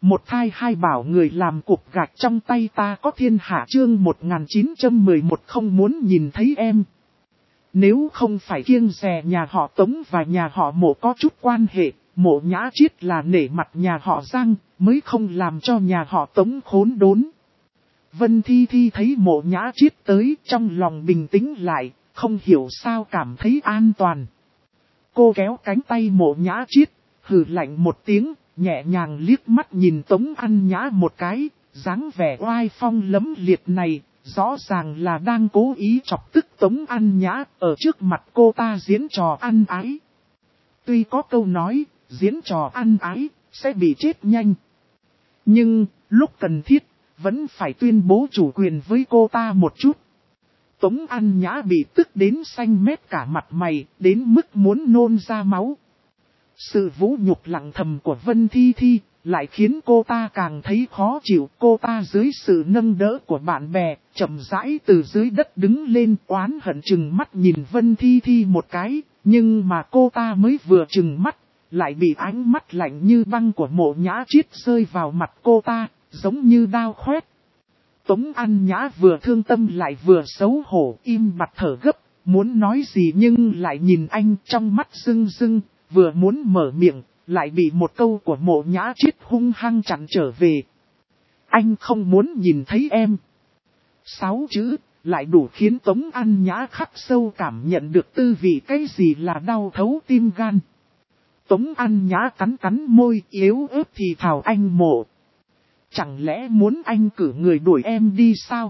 Một thai hai bảo người làm cục gạch trong tay ta có thiên hạ chương 1911 không muốn nhìn thấy em. Nếu không phải kiêng dè nhà họ Tống và nhà họ Mộ có chút quan hệ, Mộ Nhã Chiết là nể mặt nhà họ Giang, mới không làm cho nhà họ Tống khốn đốn. Vân Thi Thi thấy Mộ Nhã Chiết tới trong lòng bình tĩnh lại, không hiểu sao cảm thấy an toàn. Cô kéo cánh tay Mộ Nhã Chiết, hừ lạnh một tiếng, nhẹ nhàng liếc mắt nhìn Tống Ăn Nhã một cái, dáng vẻ oai phong lẫm liệt này, rõ ràng là đang cố ý chọc tức Tống Ăn Nhã ở trước mặt cô ta diễn trò ăn ái. Tuy có câu nói, diễn trò ăn ái, sẽ bị chết nhanh. Nhưng, lúc cần thiết, vẫn phải tuyên bố chủ quyền với cô ta một chút. Tống Ăn Nhã bị tức đến xanh mét cả mặt mày, đến mức muốn nôn ra máu. Sự vũ nhục lặng thầm của Vân Thi Thi, lại khiến cô ta càng thấy khó chịu. Cô ta dưới sự nâng đỡ của bạn bè, chậm rãi từ dưới đất đứng lên oán hận chừng mắt nhìn Vân Thi Thi một cái. Nhưng mà cô ta mới vừa chừng mắt, lại bị ánh mắt lạnh như băng của Mộ Nhã Chiết rơi vào mặt cô ta, giống như đao khoét. Tống Ăn Nhã vừa thương tâm lại vừa xấu hổ, im bặt thở gấp, muốn nói gì nhưng lại nhìn anh trong mắt rưng rưng, vừa muốn mở miệng, lại bị một câu của Mộ Nhã Chiết hung hăng chặn trở về. Anh không muốn nhìn thấy em. 6 chữ, lại đủ khiến Tống Ăn Nhã khắc sâu cảm nhận được tư vị cái gì là đau thấu tim gan. Tống Ăn Nhã cắn cắn môi yếu ớt thì thào anh Mộ. Chẳng lẽ muốn anh cử người đuổi em đi sao?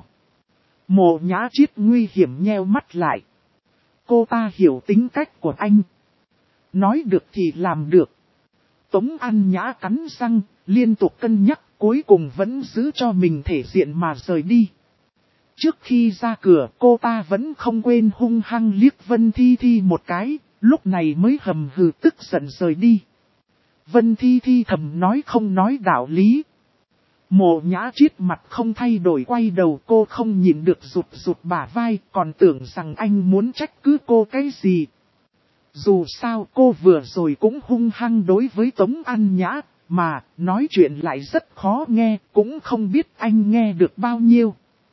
Mộ Nhã Chiết nguy hiểm nheo mắt lại. Cô ta hiểu tính cách của anh. Nói được thì làm được. Tống Ăn Nhã cắn răng, liên tục cân nhắc, cuối cùng vẫn giữ cho mình thể diện mà rời đi. Trước khi ra cửa, cô ta vẫn không quên hung hăng liếc Vân Thi Thi một cái, lúc này mới hầm hừ tức giận rời đi. Vân Thi Thi thầm nói không nói đạo lý. Mộ Nhã Chiết mặt không thay đổi quay đầu, cô không nhìn được rụt rụt bả vai, còn tưởng rằng anh muốn trách cứ cô cái gì. Dù sao cô vừa rồi cũng hung hăng đối với Tống Ăn Nhã, mà nói chuyện lại rất khó nghe, cũng không biết anh nghe được bao nhiêu.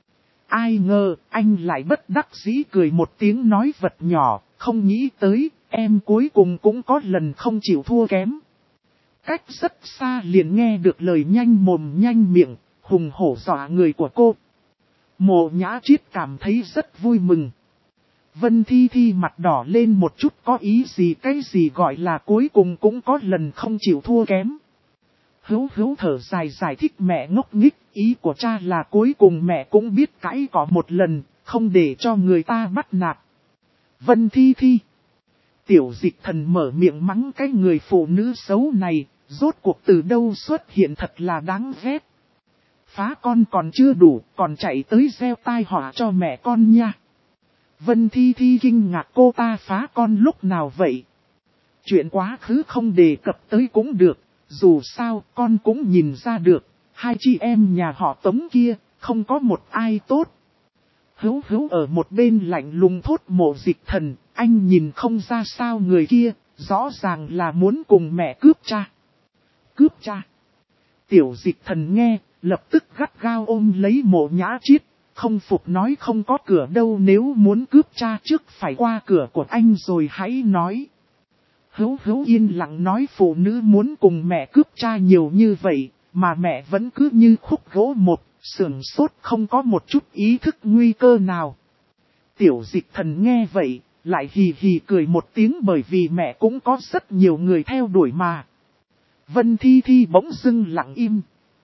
Ai ngờ anh lại bất đắc dĩ cười một tiếng nói vật nhỏ, không nghĩ tới em cuối cùng cũng có lần không chịu thua kém. Cách rất xa liền nghe được lời nhanh mồm nhanh miệng, hùng hổ dọa người của cô. Mộ Nhã Chiết cảm thấy rất vui mừng. Vân Thi Thi mặt đỏ lên một chút, có ý gì cái gì gọi là cuối cùng cũng có lần không chịu thua kém. Hữu thở dài giải thích mẹ ngốc nghích, ý của cha là cuối cùng mẹ cũng biết cãi cọ một lần, không để cho người ta bắt nạt. Vân Thi Thi. Tiểu Dịch Thần mở miệng mắng cái người phụ nữ xấu này, rốt cuộc từ đâu xuất hiện thật là đáng ghét. Phá con còn chưa đủ, còn chạy tới gieo tai họa cho mẹ con nha. Vân Thi Thi kinh ngạc, cô ta phá con lúc nào vậy? Chuyện quá khứ không đề cập tới cũng được, dù sao con cũng nhìn ra được, hai chị em nhà họ Tống kia, không có một ai tốt. Hữu ở một bên lạnh lùng thốt Mộ Dịch Thần, anh nhìn không ra sao người kia, rõ ràng là muốn cùng mẹ cướp cha. Cướp cha. Tiểu Dịch Thần nghe, lập tức gắt gao ôm lấy Mộ Nhã Chiết, không phục nói không có cửa đâu, nếu muốn cướp cha trước phải qua cửa của anh rồi hãy nói. Hữu yên lặng nói phụ nữ muốn cùng mẹ cướp cha nhiều như vậy, mà mẹ vẫn cứ như khúc gỗ một, sườn sốt không có một chút ý thức nguy cơ nào. Tiểu Dịch Thần nghe vậy, lại hì hì cười một tiếng bởi vì mẹ cũng có rất nhiều người theo đuổi mà. Vân Thi Thi bỗng dưng lặng im.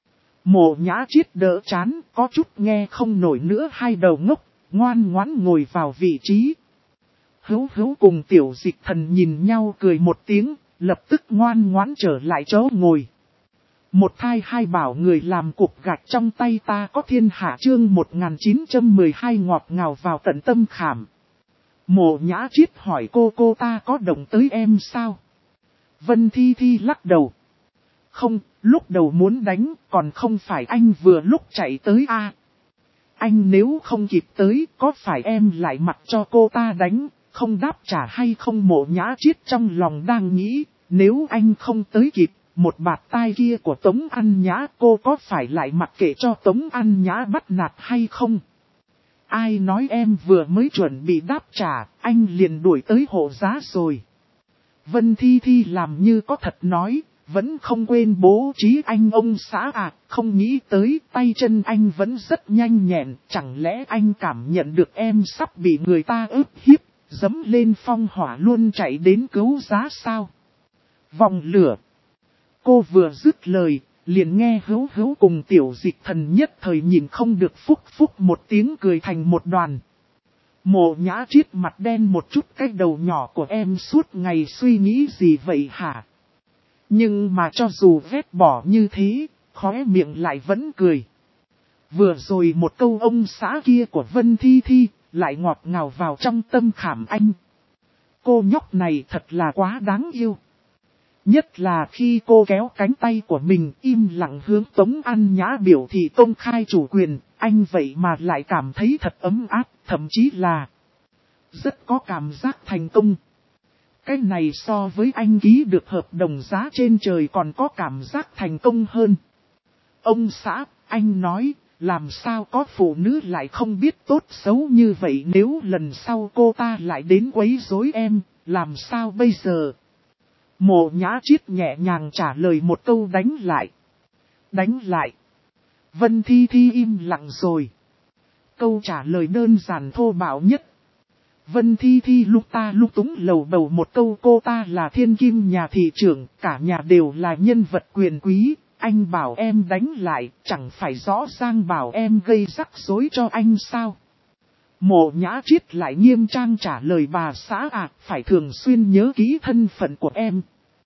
Mộ Nhã Chiết đỡ chán, có chút nghe không nổi nữa, hai đầu ngốc, ngoan ngoãn ngồi vào vị trí. Hữu cùng Tiểu Dịch Thần nhìn nhau cười một tiếng, lập tức ngoan ngoãn trở lại chỗ ngồi. Một thai hai bảo người làm cục gạch trong tay ta có thiên hạ chương 1912 ngọt ngào vào tận tâm khảm. Mộ Nhã Chiết hỏi cô ta có động tới em sao? Vân Thi Thi lắc đầu. Không, lúc đầu muốn đánh, còn không phải anh vừa lúc chạy tới à? Anh nếu không kịp tới, có phải em lại mặc cho cô ta đánh, không đáp trả hay không? Mộ Nhã Chiết trong lòng đang nghĩ, nếu anh không tới kịp, một bạt tai kia của Tống An Nhã, cô có phải lại mặc kệ cho Tống An Nhã bắt nạt hay không? Ai nói em vừa mới chuẩn bị đáp trả, anh liền đuổi tới hộ giá rồi. Vân Thi Thi làm như có thật nói, vẫn không quên bố trí anh ông xã à, không nghĩ tới tay chân anh vẫn rất nhanh nhẹn, chẳng lẽ anh cảm nhận được em sắp bị người ta ức hiếp, dẫm lên phong hỏa luôn chạy đến cứu giá sao? Vòng lửa. Cô vừa dứt lời, liền nghe Hữu Hữu cùng Tiểu Dịch Thần nhất thời nhìn không được phúc phúc một tiếng cười thành một đoàn. Mộ Nhã Triết mặt đen một chút, cái đầu nhỏ của em suốt ngày suy nghĩ gì vậy hả? Nhưng mà cho dù vét bỏ như thế, khóe miệng lại vẫn cười. Vừa rồi một câu ông xã kia của Vân Thi Thi, lại ngọt ngào vào trong tâm khảm anh. Cô nhóc này thật là quá đáng yêu. Nhất là khi cô kéo cánh tay của mình im lặng hướng Tống An Nhã biểu thị công khai chủ quyền, anh vậy mà lại cảm thấy thật ấm áp, thậm chí là rất có cảm giác thành công. Cái này so với anh ký được hợp đồng giá trên trời còn có cảm giác thành công hơn. Ông xã, anh nói, làm sao có phụ nữ lại không biết tốt xấu như vậy, nếu lần sau cô ta lại đến quấy rối em, làm sao bây giờ? Mộ Nhã Triết nhẹ nhàng trả lời một câu đánh lại. Đánh lại. Vân Thi Thi im lặng rồi. Câu trả lời đơn giản thô bạo nhất. Vân Thi Thi lúc túng lầu bầu một câu, cô ta là thiên kim nhà thị trưởng, cả nhà đều là nhân vật quyền quý, anh bảo em đánh lại, chẳng phải rõ ràng bảo em gây rắc rối cho anh sao? Mộ Nhã Triết lại nghiêm trang trả lời, bà xã ạ, phải thường xuyên nhớ kỹ thân phận của em.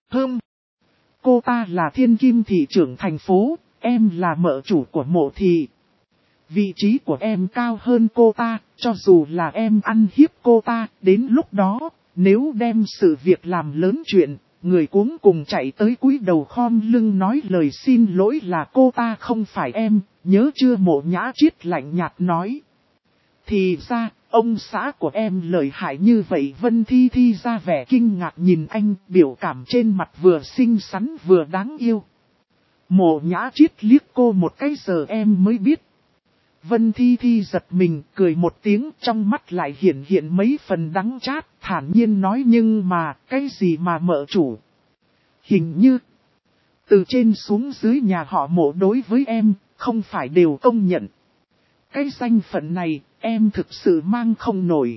Cô ta là thiên kim thị trưởng thành phố, em là mợ chủ của mộ thị. Vị trí của em cao hơn cô ta, cho dù là em ăn hiếp cô ta, đến lúc đó, nếu đem sự việc làm lớn chuyện, người cuống cùng chạy tới cúi đầu khom lưng nói lời xin lỗi là cô ta không phải em, nhớ chưa? Mộ Nhã Triết lạnh nhạt nói. Thì ra, ông xã của em lợi hại như vậy. Vân Thi Thi ra vẻ kinh ngạc nhìn anh, biểu cảm trên mặt vừa xinh xắn vừa đáng yêu. Mộ Nhã Triết liếc cô một cái, giờ em mới biết. Vân Thi Thi giật mình, cười một tiếng, trong mắt lại hiện mấy phần đắng chát, thản nhiên nói, nhưng mà, cái gì mà mợ chủ? Hình như, từ trên xuống dưới nhà họ Mộ đối với em, không phải đều công nhận. Cái danh phận này, em thực sự mang không nổi.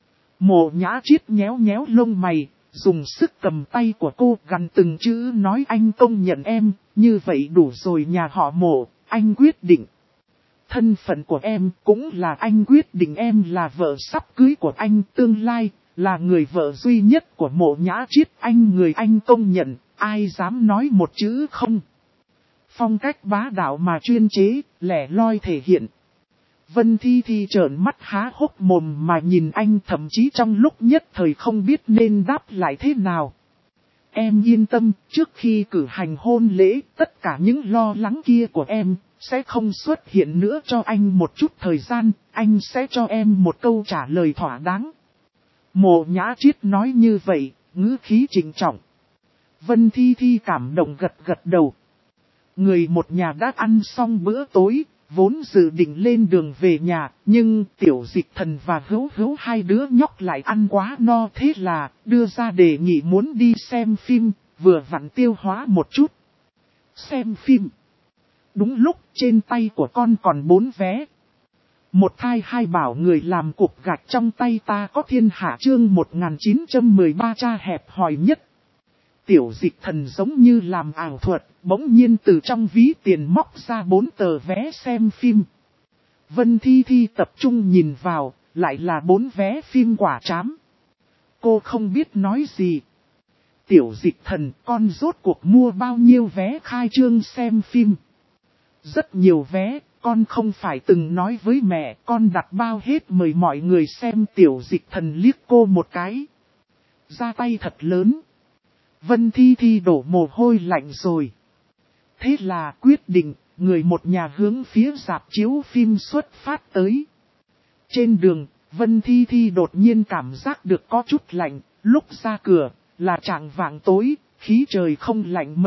Mộ Nhã Triết nhéo lông mày, dùng sức cầm tay của cô gằn từng chữ nói, anh công nhận em, như vậy đủ rồi nhà họ Mộ, anh quyết định. Thân phận của em cũng là anh quyết định, em là vợ sắp cưới của anh, tương lai, là người vợ duy nhất của Mộ Nhã Triết, anh công nhận, ai dám nói một chữ không. Phong cách bá đạo mà chuyên chế, lẻ loi thể hiện. Vân Thi Thi trợn mắt há hốc mồm mà nhìn anh, thậm chí trong lúc nhất thời không biết nên đáp lại thế nào. Em yên tâm, trước khi cử hành hôn lễ, tất cả những lo lắng kia của em sẽ không xuất hiện nữa, cho anh một chút thời gian, anh sẽ cho em một câu trả lời thỏa đáng. Mộ Nhã Triết nói như vậy, ngữ khí trịnh trọng. Vân Thi Thi cảm động gật đầu. Người một nhà đã ăn xong bữa tối, vốn dự định lên đường về nhà, nhưng Tiểu Dịch Thần và Hữu Hữu hai đứa nhóc lại ăn quá no, thế là đưa ra đề nghị muốn đi xem phim, vừa vặn tiêu hóa một chút. Xem phim. Đúng lúc trên tay của con còn 4 vé. Một thai hai bảo người làm cục gạch trong tay ta có thiên hạ, chương 1913 cha hẹp hòi nhất. Tiểu Dịch Thần giống như làm ảo thuật, bỗng nhiên từ trong ví tiền móc ra 4 tờ vé xem phim. Vân Thi Thi tập trung nhìn vào, lại là 4 vé phim quả trám. Cô không biết nói gì. Tiểu Dịch Thần, con rốt cuộc mua bao nhiêu vé khai trương xem phim? Rất nhiều vé, con không phải từng nói với mẹ, con đặt bao hết mời mọi người xem. Tiểu Dịch Thần liếc cô một cái. Ra tay thật lớn. Vân Thi Thi đổ mồ hôi lạnh rồi. Thế là quyết định, người một nhà hướng phía rạp chiếu phim xuất phát tới. Trên đường, Vân Thi Thi đột nhiên cảm giác được có chút lạnh, lúc ra cửa, là chạng vạng tối, khí trời không lạnh mấy,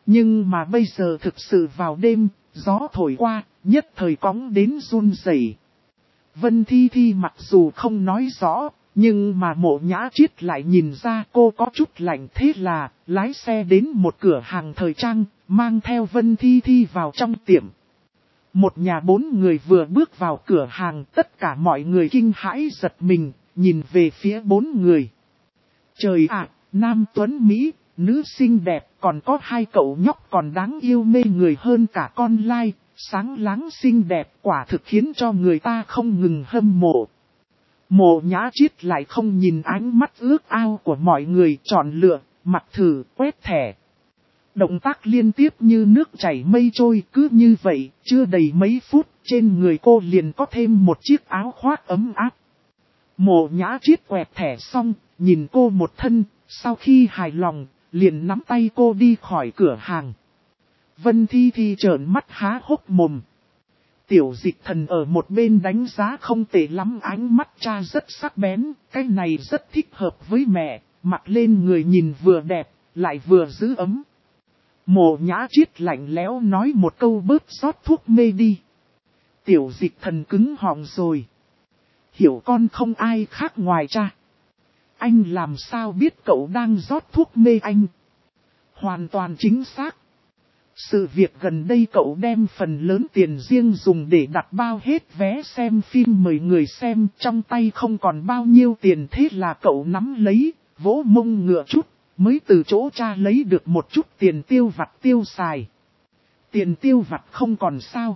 Nhưng mà bây giờ thực sự vào đêm, gió thổi qua, nhất thời cóng đến run rẩy. Vân Thi Thi mặc dù không nói rõ, nhưng mà Mộ Nhã Triết lại nhìn ra cô có chút lạnh, thế là lái xe đến một cửa hàng thời trang, mang theo Vân Thi Thi vào trong tiệm. Một nhà 4 người vừa bước vào cửa hàng, tất cả mọi người kinh hãi giật mình, nhìn về phía 4 người. Trời ạ, nam tuấn Mỹ, nữ xinh đẹp, còn có 2 cậu nhóc còn đáng yêu mê người hơn cả con lai, sáng láng xinh đẹp, quả thực khiến cho người ta không ngừng hâm mộ. Mộ Nhã Triết lại không nhìn ánh mắt ước ao của mọi người, chọn lựa, mặc thử, quét thẻ. Động tác liên tiếp như nước chảy mây trôi, cứ như vậy, chưa đầy mấy phút, trên người cô liền có thêm một chiếc áo khoác ấm áp. Mộ Nhã Triết quẹt thẻ xong, nhìn cô một thân, sau khi hài lòng, liền nắm tay cô đi khỏi cửa hàng. Vân Thi Thi trợn mắt há hốc mồm. Tiểu Dịch Thần ở một bên đánh giá không tệ lắm, ánh mắt cha rất sắc bén, cái này rất thích hợp với mẹ, mặc lên người nhìn vừa đẹp, lại vừa giữ ấm. Mộ Nhã Triết lạnh lẽo nói một câu bớt rót thuốc mê đi. Tiểu Dịch Thần cứng họng rồi. Hiểu con không ai khác ngoài cha. Anh làm sao biết cậu đang rót thuốc mê anh? Hoàn toàn chính xác. Sự việc gần đây cậu đem phần lớn tiền riêng dùng để đặt bao hết vé xem phim mời người xem, trong tay không còn bao nhiêu tiền, thế là cậu nắm lấy, vỗ mông ngựa chút, mới từ chỗ cha lấy được một chút tiền tiêu vặt tiêu xài. Tiền tiêu vặt không còn sao.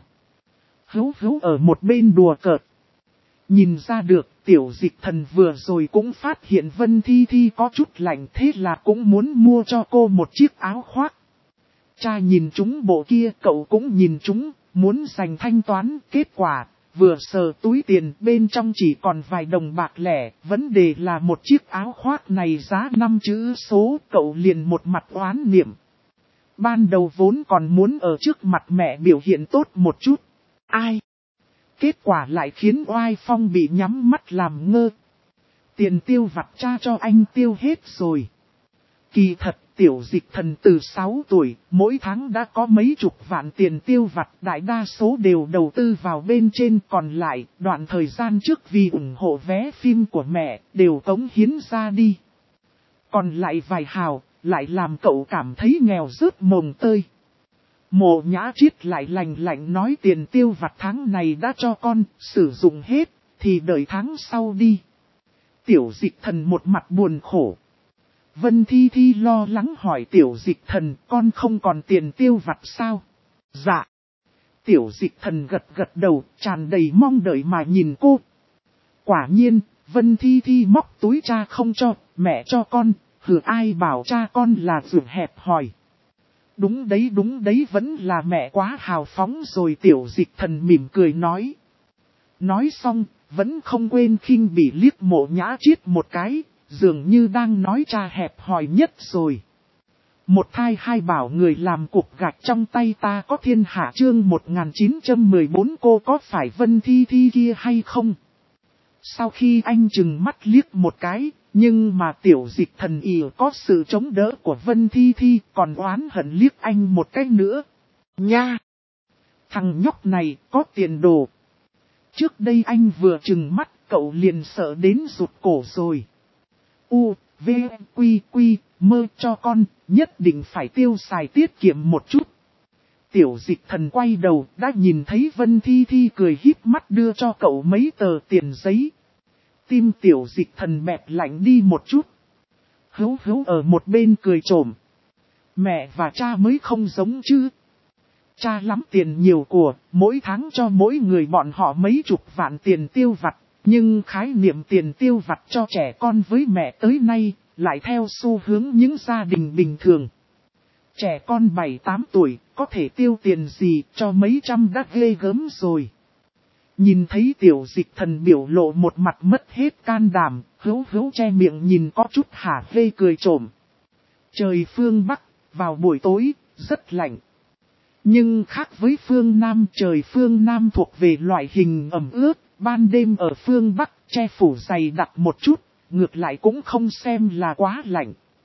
Hữu ở một bên đùa cợt. Nhìn ra được, Tiểu Dịch Thần vừa rồi cũng phát hiện Vân Thi Thi có chút lạnh, thế là cũng muốn mua cho cô một chiếc áo khoác. Cha nhìn chúng bộ kia, cậu cũng nhìn chúng, muốn dành thanh toán, kết quả, vừa sờ túi tiền bên trong chỉ còn vài đồng bạc lẻ, vấn đề là một chiếc áo khoác này giá 5 chữ số, cậu liền một mặt oán niệm. Ban đầu vốn còn muốn ở trước mặt mẹ biểu hiện tốt một chút. Ai? Kết quả lại khiến oai phong bị nhắm mắt làm ngơ. Tiền tiêu vặt cha cho anh tiêu hết rồi. Kỳ thật, Tiểu Dịch Thần từ 6 tuổi, mỗi tháng đã có mấy chục vạn tiền tiêu vặt, đại đa số đều đầu tư vào bên trên, còn lại, đoạn thời gian trước vì ủng hộ vé phim của mẹ, đều cống hiến ra đi. Còn lại vài hào, lại làm cậu cảm thấy nghèo rớt mồng tơi. Mộ Nhã Triết lại lạnh nói tiền tiêu vặt tháng này đã cho con, sử dụng hết, thì đợi tháng sau đi. Tiểu Dịch Thần một mặt buồn khổ. Vân Thi Thi lo lắng hỏi Tiểu Dịch Thần, con không còn tiền tiêu vặt sao? Dạ. Tiểu Dịch Thần gật đầu, tràn đầy mong đợi mà nhìn cô. Quả nhiên, Vân Thi Thi móc túi cha không cho, mẹ cho con, hừ, ai bảo cha con là vừa hẹp hòi. Đúng đấy, vẫn là mẹ quá hào phóng rồi, Tiểu Dịch Thần mỉm cười nói. Nói xong, vẫn không quên khinh bỉ liếc Mộ Nhã Triết một cái, dường như đang nói cha hẹp hòi nhất rồi. Một thai hai bảo người làm cục gạch trong tay ta có thiên hạ, chương 1914, cô có phải Vân Thi Thi kia hay không? Sau khi anh chừng mắt liếc một cái, nhưng mà Tiểu Dịch Thần có sự chống đỡ của Vân Thi Thi, còn oán hận liếc anh một cái nữa. Nha! Thằng nhóc này có tiền đồ. Trước đây anh vừa chừng mắt, cậu liền sợ đến rụt cổ rồi. U, V, Quy, mơ cho con, nhất định phải tiêu xài tiết kiệm một chút. Tiểu Dịch Thần quay đầu, đã nhìn thấy Vân Thi Thi cười híp mắt đưa cho cậu mấy tờ tiền giấy. Tim Tiểu Dịch Thần bẹp lạnh đi một chút. Hữu ở một bên cười trộm. Mẹ và cha mới không giống chứ. Cha lắm tiền nhiều của, mỗi tháng cho mỗi người bọn họ mấy chục vạn tiền tiêu vặt. Nhưng khái niệm tiền tiêu vặt cho trẻ con với mẹ tới nay, lại theo xu hướng những gia đình bình thường. Trẻ con 7-8 tuổi, có thể tiêu tiền gì cho mấy trăm đã ghê gớm rồi. Nhìn thấy Tiểu Dịch Thần biểu lộ một mặt mất hết can đảm, hữu che miệng nhìn có chút hả hê cười trộm. Trời phương Bắc, vào buổi tối, rất lạnh. Nhưng khác với phương Nam, trời phương Nam thuộc về loại hình ẩm ướt, ban đêm ở phương Bắc che phủ dày đặc một chút, ngược lại cũng không xem là quá lạnh.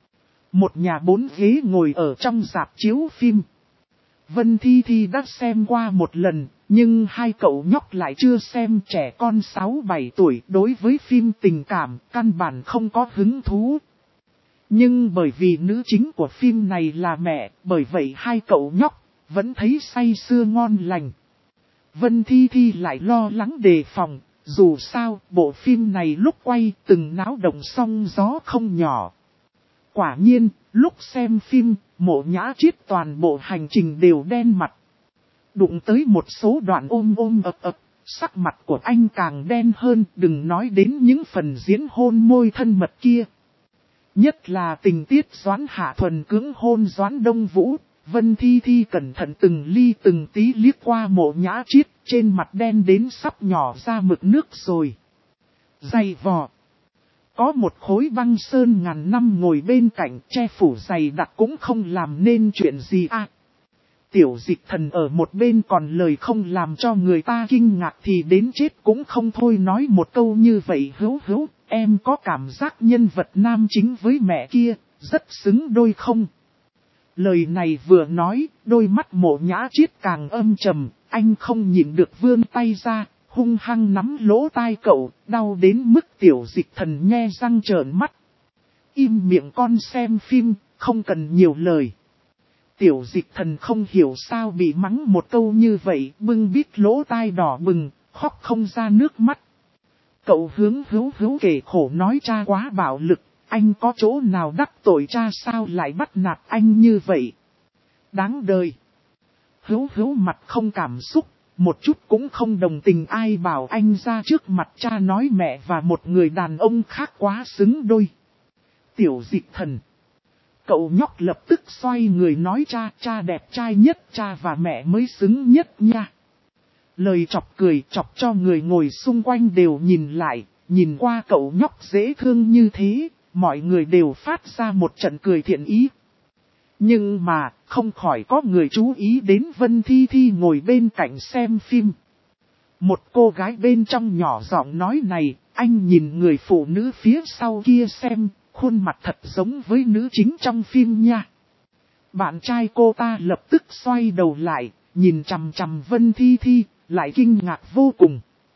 Một nhà 4 ghế ngồi ở trong rạp chiếu phim. Vân Thi Thi đã xem qua một lần, nhưng hai cậu nhóc lại chưa xem. Trẻ con 6-7 tuổi đối với phim tình cảm căn bản không có hứng thú. Nhưng bởi vì nữ chính của phim này là mẹ, bởi vậy hai cậu nhóc vẫn thấy say sưa ngon lành. Vân Thi Thi lại lo lắng đề phòng, dù sao bộ phim này lúc quay từng náo động sóng gió không nhỏ. Quả nhiên, lúc xem phim, Mộ Nhã Triết toàn bộ hành trình đều đen mặt. Đụng tới một số đoạn ôm ập, sắc mặt của anh càng đen hơn, đừng nói đến những phần diễn hôn môi thân mật kia. Nhất là tình tiết Doãn Hạ Thuần cưỡng hôn Doãn Đông Vũ, Vân Thi Thi cẩn thận từng ly từng tí liếc qua Mộ Nhã Triết, trên mặt đen đến sắp nhỏ ra mực nước rồi. Dày vò. Có một khối băng sơn ngàn năm ngồi bên cạnh, che phủ dày đặc cũng không làm nên chuyện gì à. Tiểu Dịch Thần ở một bên còn lời không làm cho người ta kinh ngạc thì đến chết cũng không thôi, nói một câu như vậy: hữu, em có cảm giác nhân vật nam chính với mẹ kia, rất xứng đôi không? Lời này vừa nói, đôi mắt Mộ Nhã Triết càng âm trầm, anh không nhịn được vươn tay ra, hung hăng nắm lỗ tai cậu, đau đến mức Tiểu Dịch Thần nhe răng trợn mắt. Im miệng con, xem phim, không cần nhiều lời. Tiểu Dịch Thần không hiểu sao bị mắng một câu như vậy, bưng bít lỗ tai đỏ bừng, khóc không ra nước mắt. Cậu hướng Hữu kể khổ nói: cha quá bạo lực, anh có chỗ nào đắc tội cha sao lại bắt nạt anh như vậy? Đáng đời. Hữu mặt không cảm xúc, một chút cũng không đồng tình, ai bảo anh ra trước mặt cha nói mẹ và một người đàn ông khác quá xứng đôi. Tiểu Dịch Thần. Cậu nhóc lập tức xoay người nói: cha đẹp trai nhất, cha và mẹ mới xứng nhất nha. Lời chọc cười chọc cho người ngồi xung quanh đều nhìn lại, nhìn qua cậu nhóc dễ thương như thế, mọi người đều phát ra một trận cười thiện ý. Nhưng mà, không khỏi có người chú ý đến Vân Thi Thi ngồi bên cạnh xem phim. Một cô gái bên trong nhỏ giọng nói: này, anh nhìn người phụ nữ phía sau kia xem, khuôn mặt thật giống với nữ chính trong phim nha. Bạn trai cô ta lập tức xoay đầu lại, nhìn chằm chằm Vân Thi Thi, lại kinh ngạc vô cùng.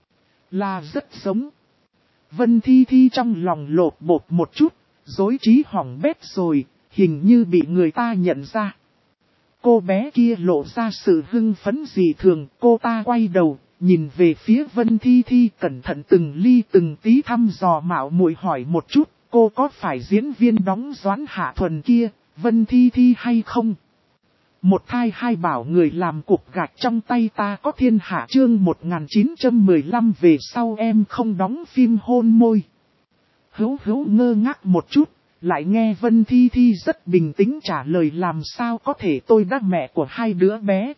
Là rất giống. Vân Thi Thi trong lòng lột bột một chút, rối trí hỏng bét rồi, hình như bị người ta nhận ra. Cô bé kia lộ ra sự hưng phấn dị thường, cô ta quay đầu, nhìn về phía Vân Thi Thi, cẩn thận từng ly từng tí thăm dò mạo muội hỏi một chút, cô có phải diễn viên đóng Doãn Hạ Thuần kia, Vân Thi Thi hay không? Một thai hai bảo người làm cục gạch trong tay ta có thiên hạ, chương 1915 về sau em không đóng phim hôn môi. Hữu ngơ ngác một chút, lại nghe Vân Thi Thi rất bình tĩnh trả lời: làm sao có thể, tôi đã mẹ của hai đứa bé.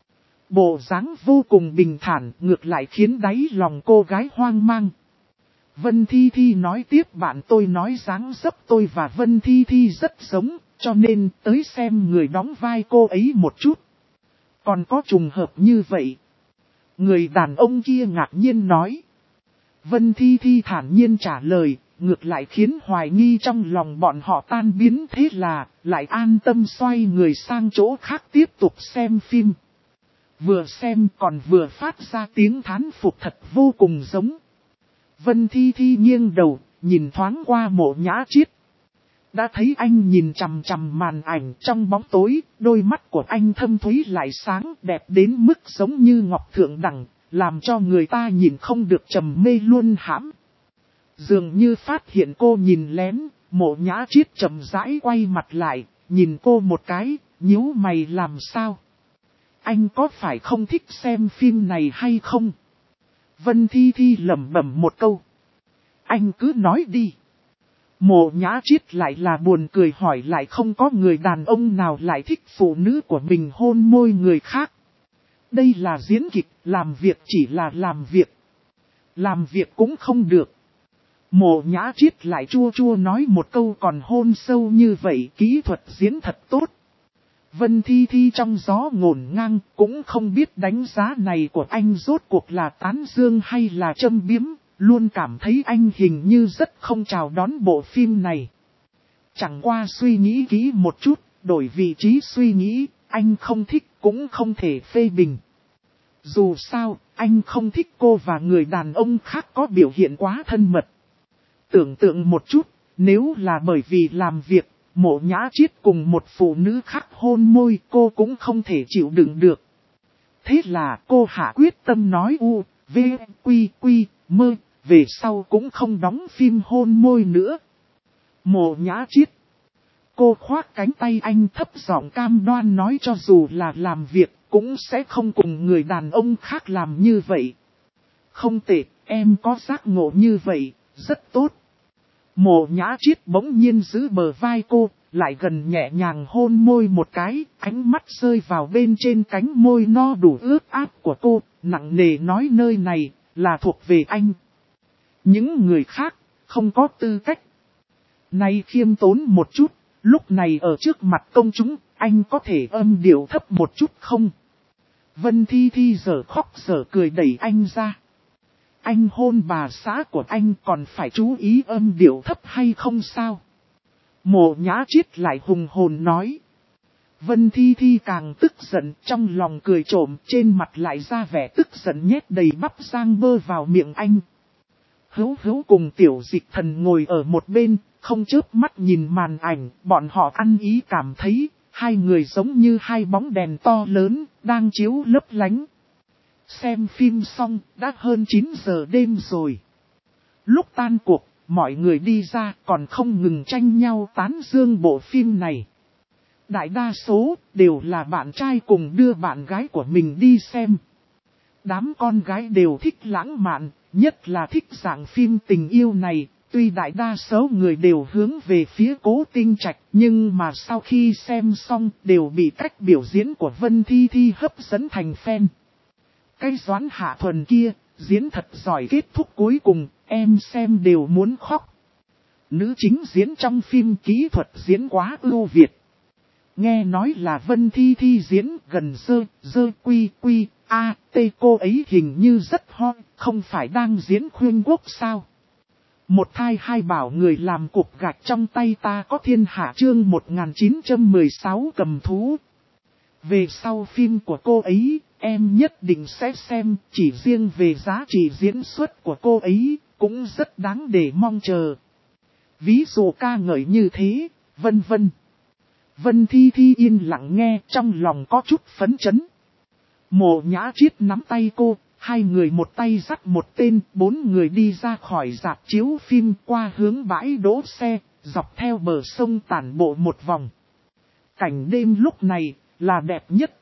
Bộ dáng vô cùng bình thản, ngược lại khiến đáy lòng cô gái hoang mang. Vân Thi Thi nói tiếp: bạn tôi nói dáng dấp tôi và Vân Thi Thi rất giống, cho nên tới xem người đóng vai cô ấy một chút. Còn có trùng hợp như vậy? Người đàn ông kia ngạc nhiên nói. Vân Thi Thi thản nhiên trả lời, ngược lại khiến hoài nghi trong lòng bọn họ tan biến, thế là lại an tâm xoay người sang chỗ khác tiếp tục xem phim. Vừa xem còn vừa phát ra tiếng thán phục, thật vô cùng giống. Vân Thi Thi nghiêng đầu, nhìn thoáng qua Mộ Nhã Triết. Đã thấy anh nhìn chằm chằm màn ảnh trong bóng tối, đôi mắt của anh thâm thúy lại sáng, đẹp đến mức giống như ngọc thượng đẳng, làm cho người ta nhìn không được trầm mê luôn hãm. Dường như phát hiện cô nhìn lén, Mộ Nhã Triết chậm rãi quay mặt lại, nhìn cô một cái, nhíu mày: làm sao? Anh có phải không thích xem phim này hay không? Vân Thi Thi lẩm bẩm một câu. Anh cứ nói đi. Mộ Nhã Triết lại là buồn cười hỏi: lại không có người đàn ông nào lại thích phụ nữ của mình hôn môi người khác. Đây là diễn kịch, làm việc chỉ là làm việc. Làm việc cũng không được. Mộ Nhã Triết lại chua nói một câu: còn hôn sâu như vậy, kỹ thuật diễn thật tốt. Vân Thi Thi trong gió ngổn ngang, cũng không biết đánh giá này của anh rốt cuộc là tán dương hay là châm biếm, luôn cảm thấy anh hình như rất không chào đón bộ phim này. Chẳng qua suy nghĩ kỹ một chút, đổi vị trí suy nghĩ, anh không thích cũng không thể phê bình. Dù sao, anh không thích cô và người đàn ông khác có biểu hiện quá thân mật. Tưởng tượng một chút, nếu là bởi vì làm việc, Mộ Nhã Chiết cùng một phụ nữ khác hôn môi cô cũng không thể chịu đựng được. Thế là cô hạ quyết tâm nói v, quy, mơ, về sau cũng không đóng phim hôn môi nữa. Mộ Nhã Chiết. Cô khoác cánh tay anh thấp giọng cam đoan nói cho dù là làm việc cũng sẽ không cùng người đàn ông khác làm như vậy. Không tệ, em có giác ngộ như vậy, rất tốt. Mộ Nhã Chiết bỗng nhiên giữ bờ vai cô, lại gần nhẹ nhàng hôn môi một cái, ánh mắt rơi vào bên trên cánh môi no đủ ướt át của cô, nặng nề nói nơi này, là thuộc về anh. Những người khác, không có tư cách. Nay khiêm tốn một chút, lúc này ở trước mặt công chúng, anh có thể âm điệu thấp một chút không? Vân Thi Thi giờ khóc giờ cười đẩy anh ra. Anh hôn bà xã của anh còn phải chú ý âm điệu thấp hay không sao? Mộ Nhã Chiết lại hùng hồn nói. Vân Thi Thi càng tức giận, trong lòng cười trộm, trên mặt lại ra vẻ tức giận nhét đầy bắp rang bơ vào miệng anh. Hữu cùng Tiểu Dịch Thần ngồi ở một bên, không chớp mắt nhìn màn ảnh, bọn họ ăn ý cảm thấy, hai người giống như hai bóng đèn to lớn, đang chiếu lấp lánh. Xem phim xong, đã hơn 9 giờ đêm rồi. Lúc tan cuộc, mọi người đi ra còn không ngừng tranh nhau tán dương bộ phim này. Đại đa số, đều là bạn trai cùng đưa bạn gái của mình đi xem. Đám con gái đều thích lãng mạn, nhất là thích dạng phim tình yêu này. Tuy đại đa số người đều hướng về phía Cố Tinh Trạch, nhưng mà sau khi xem xong đều bị cách biểu diễn của Vân Thi Thi hấp dẫn thành fan. Cái Doãn Hạ Thuần kia, diễn thật giỏi, kết thúc cuối cùng, em xem đều muốn khóc. Nữ chính diễn trong phim kỹ thuật diễn quá ưu việt. Nghe nói là Vân Thi Thi diễn gần quy, cô ấy hình như rất hot, không phải đang diễn khuyên quốc sao? Một thai hai bảo người làm cục gạch trong tay ta có thiên hạ chương 1916 cầm thú. Về sau phim của cô ấy, em nhất định sẽ xem, chỉ riêng về giá trị diễn xuất của cô ấy, cũng rất đáng để mong chờ. Ví dụ ca ngợi như thế, vân vân. Vân Thi Thi yên lặng nghe, trong lòng có chút phấn chấn. Mộ Nhã Chiết nắm tay cô, hai người một tay dắt một tên, 4 người đi ra khỏi rạp chiếu phim qua hướng bãi đỗ xe, dọc theo bờ sông tản bộ một vòng. Cảnh đêm lúc này là đẹp nhất.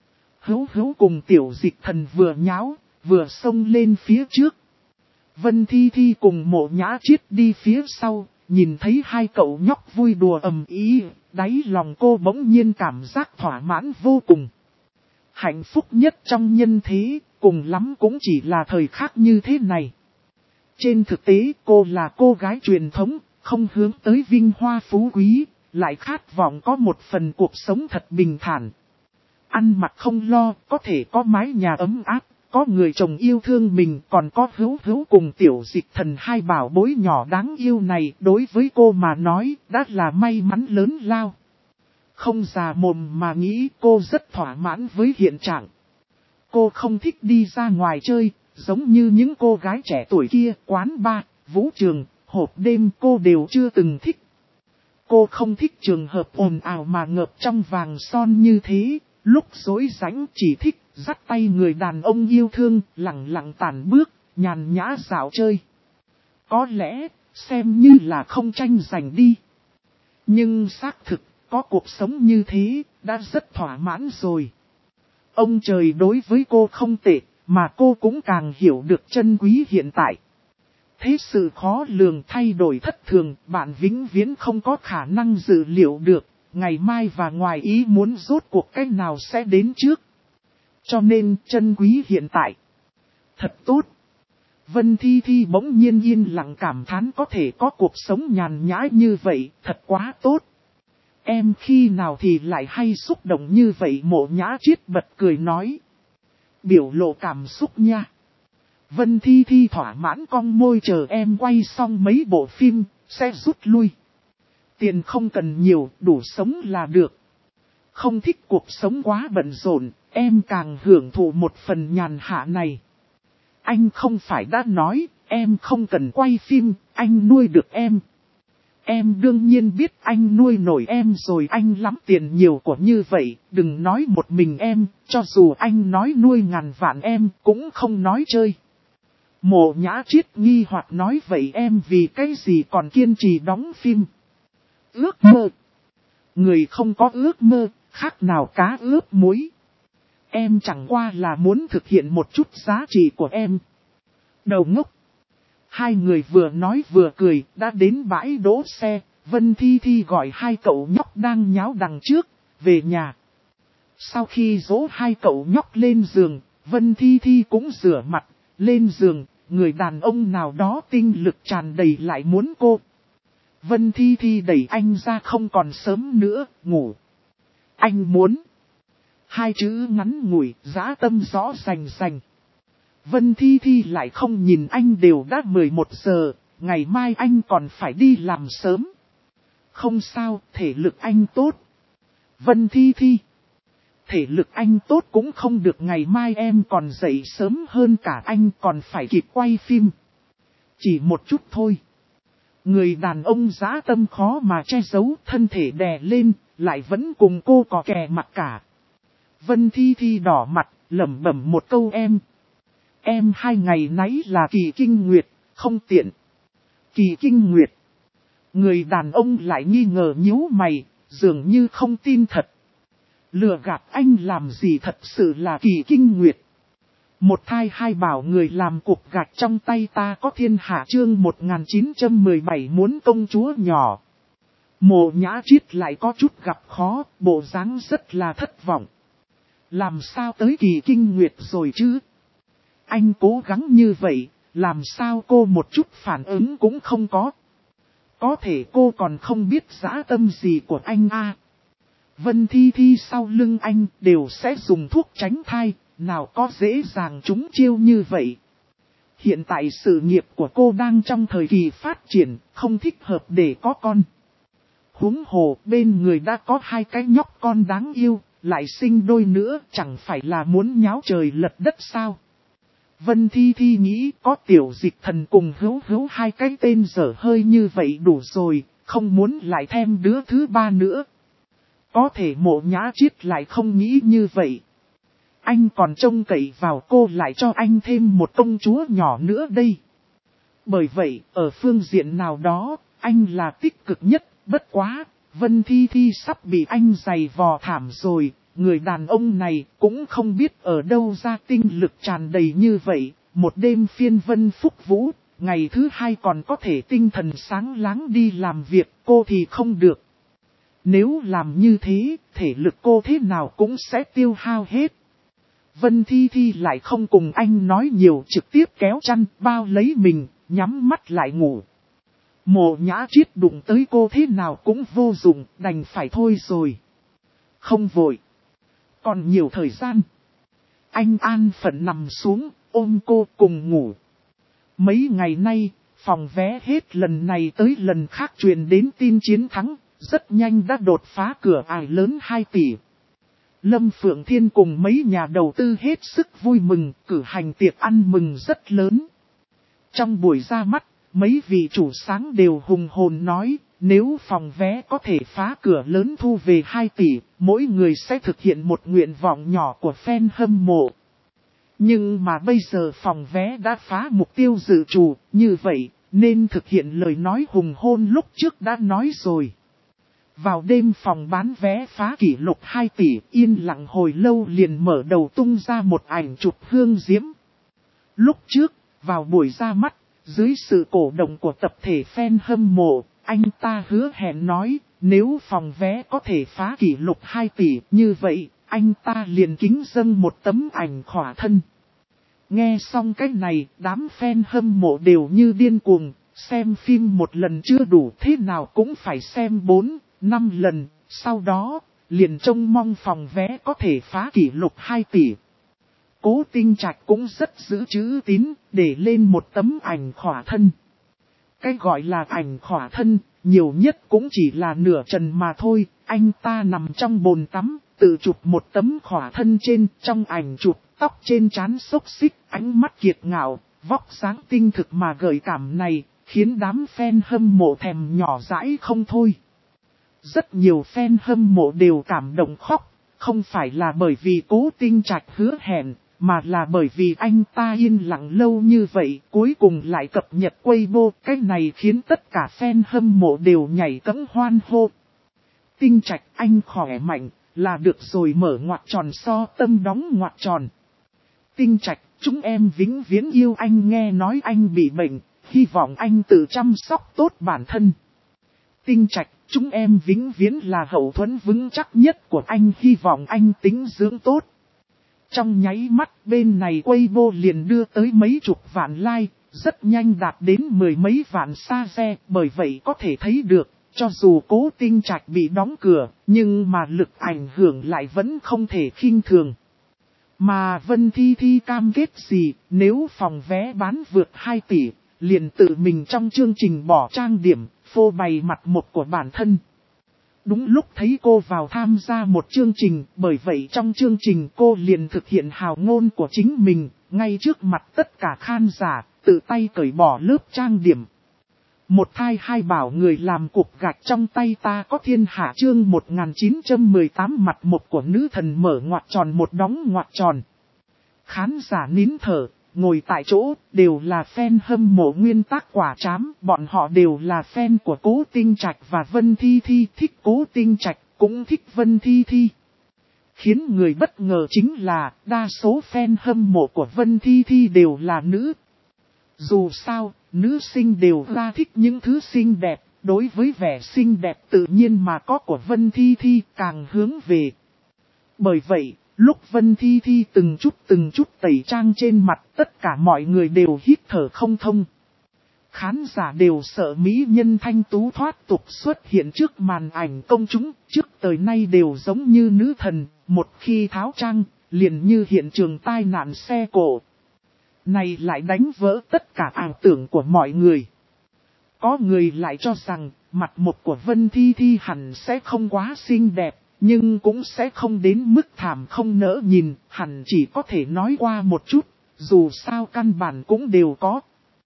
Hữu cùng Tiểu Dịch Thần vừa nháo, vừa xông lên phía trước. Vân Thi Thi cùng Mộ Nhã Chiết đi phía sau, nhìn thấy hai cậu nhóc vui đùa ầm ĩ, đáy lòng cô bỗng nhiên cảm giác thỏa mãn vô cùng. Hạnh phúc nhất trong nhân thế, cùng lắm cũng chỉ là thời khắc như thế này. Trên thực tế cô là cô gái truyền thống, không hướng tới vinh hoa phú quý, lại khát vọng có một phần cuộc sống thật bình thản. Ăn mặc không lo, có thể có mái nhà ấm áp, có người chồng yêu thương mình, còn có Hữu cùng Tiểu Dịch Thần hai bảo bối nhỏ đáng yêu này, đối với cô mà nói, đã là may mắn lớn lao. Không già mồm mà nghĩ, cô rất thỏa mãn với hiện trạng. Cô không thích đi ra ngoài chơi, giống như những cô gái trẻ tuổi kia, quán bar, vũ trường, hộp đêm cô đều chưa từng thích. Cô không thích trường hợp ồn ào mà ngợp trong vàng son như thế, lúc rỗi rãnh chỉ thích dắt tay người đàn ông yêu thương, lặng lặng tản bước, nhàn nhã dạo chơi. Có lẽ, xem như là không tranh giành đi. Nhưng xác thực, có cuộc sống như thế, đã rất thỏa mãn rồi. Ông trời đối với cô không tệ, mà cô cũng càng hiểu được chân quý hiện tại. Thế sự khó lường thay đổi thất thường, bạn vĩnh viễn không có khả năng dự liệu được, ngày mai và ngoài ý muốn rốt cuộc cách nào sẽ đến trước. Cho nên chân quý hiện tại. Thật tốt. Vân Thi Thi bỗng nhiên yên lặng cảm thán có thể có cuộc sống nhàn nhã như vậy, thật quá tốt. Em khi nào thì lại hay xúc động như vậy? Mộ Nhã Chiết bật cười nói. Biểu lộ cảm xúc nha. Vân Thi Thi thỏa mãn cong môi chờ em quay xong mấy bộ phim, sẽ rút lui. Tiền không cần nhiều, đủ sống là được. Không thích cuộc sống quá bận rộn, em càng hưởng thụ một phần nhàn hạ này. Anh không phải đã nói, em không cần quay phim, anh nuôi được em. Em đương nhiên biết anh nuôi nổi em rồi, anh lắm tiền nhiều của như vậy, đừng nói một mình em, cho dù anh nói nuôi ngàn vạn em cũng không nói chơi. Mộ Nhã Triết nghi hoặc nói vậy em vì cái gì còn kiên trì đóng phim? Ước mơ. Người không có ước mơ, khác nào cá ướp muối. Em chẳng qua là muốn thực hiện một chút giá trị của em. Đầu ngốc. Hai người vừa nói vừa cười, đã đến bãi đỗ xe, Vân Thi Thi gọi hai cậu nhóc đang nháo đằng trước, về nhà. Sau khi dỗ hai cậu nhóc lên giường, Vân Thi Thi cũng rửa mặt, lên giường, người đàn ông nào đó tinh lực tràn đầy lại muốn cô. Vân Thi Thi đẩy anh ra không còn sớm nữa, ngủ. Anh muốn. Hai chữ ngắn ngủi, dã tâm rõ rành rành. Vân Thi Thi lại không nhìn anh, đều đã 11 giờ, ngày mai anh còn phải đi làm sớm. Không sao, thể lực anh tốt. Vân Thi Thi. Thể lực anh tốt cũng không được, ngày mai em còn dậy sớm hơn cả anh, còn phải kịp quay phim. Chỉ một chút thôi. Người đàn ông dã tâm khó mà che giấu, thân thể đè lên, lại vẫn cùng cô có kè mặt cả. Vân Thi Thi đỏ mặt, lẩm bẩm một câu Em 2 ngày nãy là kỳ kinh nguyệt, không tiện. Kỳ kinh nguyệt. Người đàn ông lại nghi ngờ nhíu mày, dường như không tin thật. Lừa gạt anh làm gì, thật sự là kỳ kinh nguyệt. Một thai hai bảo người làm cục gạch trong tay ta có thiên hạ, chương 1917 muốn công chúa nhỏ. Mộ Nhã Triết lại có chút gặp khó, bộ dáng rất là thất vọng. Làm sao tới kỳ kinh nguyệt rồi chứ? Anh cố gắng như vậy, làm sao cô một chút phản ứng cũng không có? Có thể cô còn không biết dã tâm gì của anh à? Vân Thi Thi sau lưng anh đều sẽ dùng thuốc tránh thai, nào có dễ dàng trúng chiêu như vậy. Hiện tại sự nghiệp của cô đang trong thời kỳ phát triển, không thích hợp để có con. Huống hồ bên người đã có 2 cái nhóc con đáng yêu, lại sinh đôi nữa, chẳng phải là muốn nháo trời lật đất sao? Vân Thi Thi nghĩ có Tiểu Dịch Thần cùng Hữu Hữu 2 cái tên dở hơi như vậy đủ rồi, không muốn lại thêm đứa thứ 3 nữa. Có thể Mộ Nhã Triết lại không nghĩ như vậy. Anh còn trông cậy vào cô lại cho anh thêm một công chúa nhỏ nữa đây. Bởi vậy, ở phương diện nào đó, anh là tích cực nhất, bất quá, Vân Thi Thi sắp bị anh giày vò thảm rồi. Người đàn ông này cũng không biết ở đâu ra tinh lực tràn đầy như vậy, một đêm phiên vân phúc vũ, ngày thứ 2 còn có thể tinh thần sáng láng đi làm việc, cô thì không được. Nếu làm như thế, thể lực cô thế nào cũng sẽ tiêu hao hết. Vân Thi Thi lại không cùng anh nói nhiều, trực tiếp kéo chăn, bao lấy mình, nhắm mắt lại ngủ. Mộ Nhã Triết đụng tới cô thế nào cũng vô dụng, đành phải thôi rồi. Không vội. Còn nhiều thời gian. Anh an phận nằm xuống, ôm cô cùng ngủ. Mấy ngày nay, phòng vé hết lần này tới lần khác truyền đến tin chiến thắng, rất nhanh đã đột phá cửa ải lớn 2 tỷ. Lâm Phượng Thiên cùng mấy nhà đầu tư hết sức vui mừng, cử hành tiệc ăn mừng rất lớn. Trong buổi ra mắt, mấy vị chủ sáng đều hùng hồn nói, nếu phòng vé có thể phá cửa lớn thu về 2 tỷ, mỗi người sẽ thực hiện một nguyện vọng nhỏ của fan hâm mộ. Nhưng mà bây giờ phòng vé đã phá mục tiêu dự trù, như vậy, nên thực hiện lời nói hùng hôn lúc trước đã nói rồi. Vào đêm phòng bán vé phá kỷ lục 2 tỷ, yên lặng hồi lâu liền mở đầu tung ra một ảnh chụp hương diễm. Lúc trước, vào buổi ra mắt, dưới sự cổ động của tập thể fan hâm mộ, anh ta hứa hẹn nói, nếu phòng vé có thể phá kỷ lục 2 tỷ, như vậy, anh ta liền kính dâng một tấm ảnh khỏa thân. Nghe xong cái này, đám fan hâm mộ đều như điên cuồng, xem phim một lần chưa đủ, thế nào cũng phải xem 4-5 lần, sau đó, liền trông mong phòng vé có thể phá kỷ lục 2 tỷ. Cố Tinh Trạch cũng rất giữ chữ tín, để lên một tấm ảnh khỏa thân. Cái gọi là ảnh khỏa thân, nhiều nhất cũng chỉ là nửa trần mà thôi. Anh ta nằm trong bồn tắm, tự chụp một tấm khỏa thân trên, trong ảnh chụp, tóc trên trán xốc xích, ánh mắt kiệt ngạo, vóc dáng tinh thực mà gợi cảm này, khiến đám fan hâm mộ thèm nhỏ dãi không thôi. Rất nhiều fan hâm mộ đều cảm động khóc, không phải là bởi vì Cố Tinh Trạch hứa hẹn, mà là bởi vì anh ta yên lặng lâu như vậy, cuối cùng lại cập nhật Weibo, cái này khiến tất cả fan hâm mộ đều nhảy cẫng hoan hô. Tinh Trạch anh khỏe mạnh, là được rồi, mở ngoặc tròn so tâm đóng ngoặc tròn. Tinh Trạch, chúng em vĩnh viễn yêu anh, nghe nói anh bị bệnh, hy vọng anh tự chăm sóc tốt bản thân. Tinh Trạch, chúng em vĩnh viễn là hậu thuẫn vững chắc nhất của anh, hy vọng anh tính dưỡng tốt. Trong nháy mắt bên này Weibo liền đưa tới mấy chục vạn like, rất nhanh đạt đến mười mấy vạn share, bởi vậy có thể thấy được, cho dù Cố Tinh Trạch bị đóng cửa, nhưng mà lực ảnh hưởng lại vẫn không thể khinh thường. Mà Vân Thi Thi cam kết gì, nếu phòng vé bán vượt 2 tỷ, liền tự mình trong chương trình bỏ trang điểm, phô bày mặt một của bản thân. Đúng lúc thấy cô vào tham gia một chương trình, bởi vậy trong chương trình cô liền thực hiện hào ngôn của chính mình, ngay trước mặt tất cả khán giả, tự tay cởi bỏ lớp trang điểm. Một thai hai bảo người làm cục gạch trong tay ta có thiên hạ, chương 1918 mặt một của nữ thần mở ngoặc tròn một đóng ngoặc tròn. Khán giả nín thở, ngồi tại chỗ, đều là fan hâm mộ nguyên tác quả trám, bọn họ đều là fan của Cố Tinh Trạch và Vân Thi Thi, thích Cố Tinh Trạch, cũng thích Vân Thi Thi. Khiến người bất ngờ chính là, đa số fan hâm mộ của Vân Thi Thi đều là nữ. Dù sao, nữ sinh đều ra thích những thứ xinh đẹp, đối với vẻ xinh đẹp tự nhiên mà có của Vân Thi Thi càng hướng về. Bởi vậy, lúc Vân Thi Thi từng chút tẩy trang trên mặt, tất cả mọi người đều hít thở không thông. Khán giả đều sợ mỹ nhân thanh tú thoát tục xuất hiện trước màn ảnh công chúng, trước tới nay đều giống như nữ thần, một khi tháo trang, liền như hiện trường tai nạn xe cộ. Này lại đánh vỡ tất cả ảo tưởng của mọi người. Có người lại cho rằng, mặt một của Vân Thi Thi hẳn sẽ không quá xinh đẹp, nhưng cũng sẽ không đến mức thảm không nỡ nhìn, hẳn chỉ có thể nói qua một chút, dù sao căn bản cũng đều có.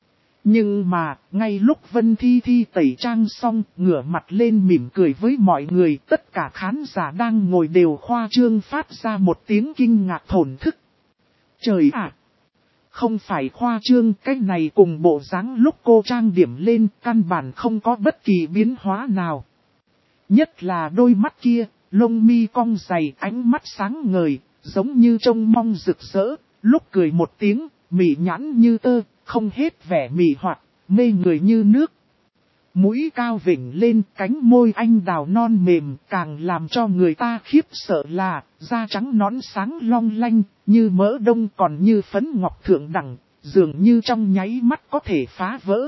Nhưng mà, ngay lúc Vân Thi Thi tẩy trang xong, ngửa mặt lên mỉm cười với mọi người, tất cả khán giả đang ngồi đều khoa trương phát ra một tiếng kinh ngạc thổn thức. Trời ạ! Không phải khoa trương, cái này cùng bộ dáng lúc cô trang điểm lên, căn bản không có bất kỳ biến hóa nào. Nhất là đôi mắt kia, lông mi cong dày, ánh mắt sáng ngời, giống như trông mong rực rỡ, lúc cười một tiếng, mị nhãn như tơ, không hết vẻ mị hoặc, mê người như nước. Mũi cao vểnh lên, cánh môi anh đào non mềm, càng làm cho người ta khiếp sợ là, da trắng nõn sáng long lanh, như mỡ đông còn như phấn ngọc thượng đẳng, dường như trong nháy mắt có thể phá vỡ.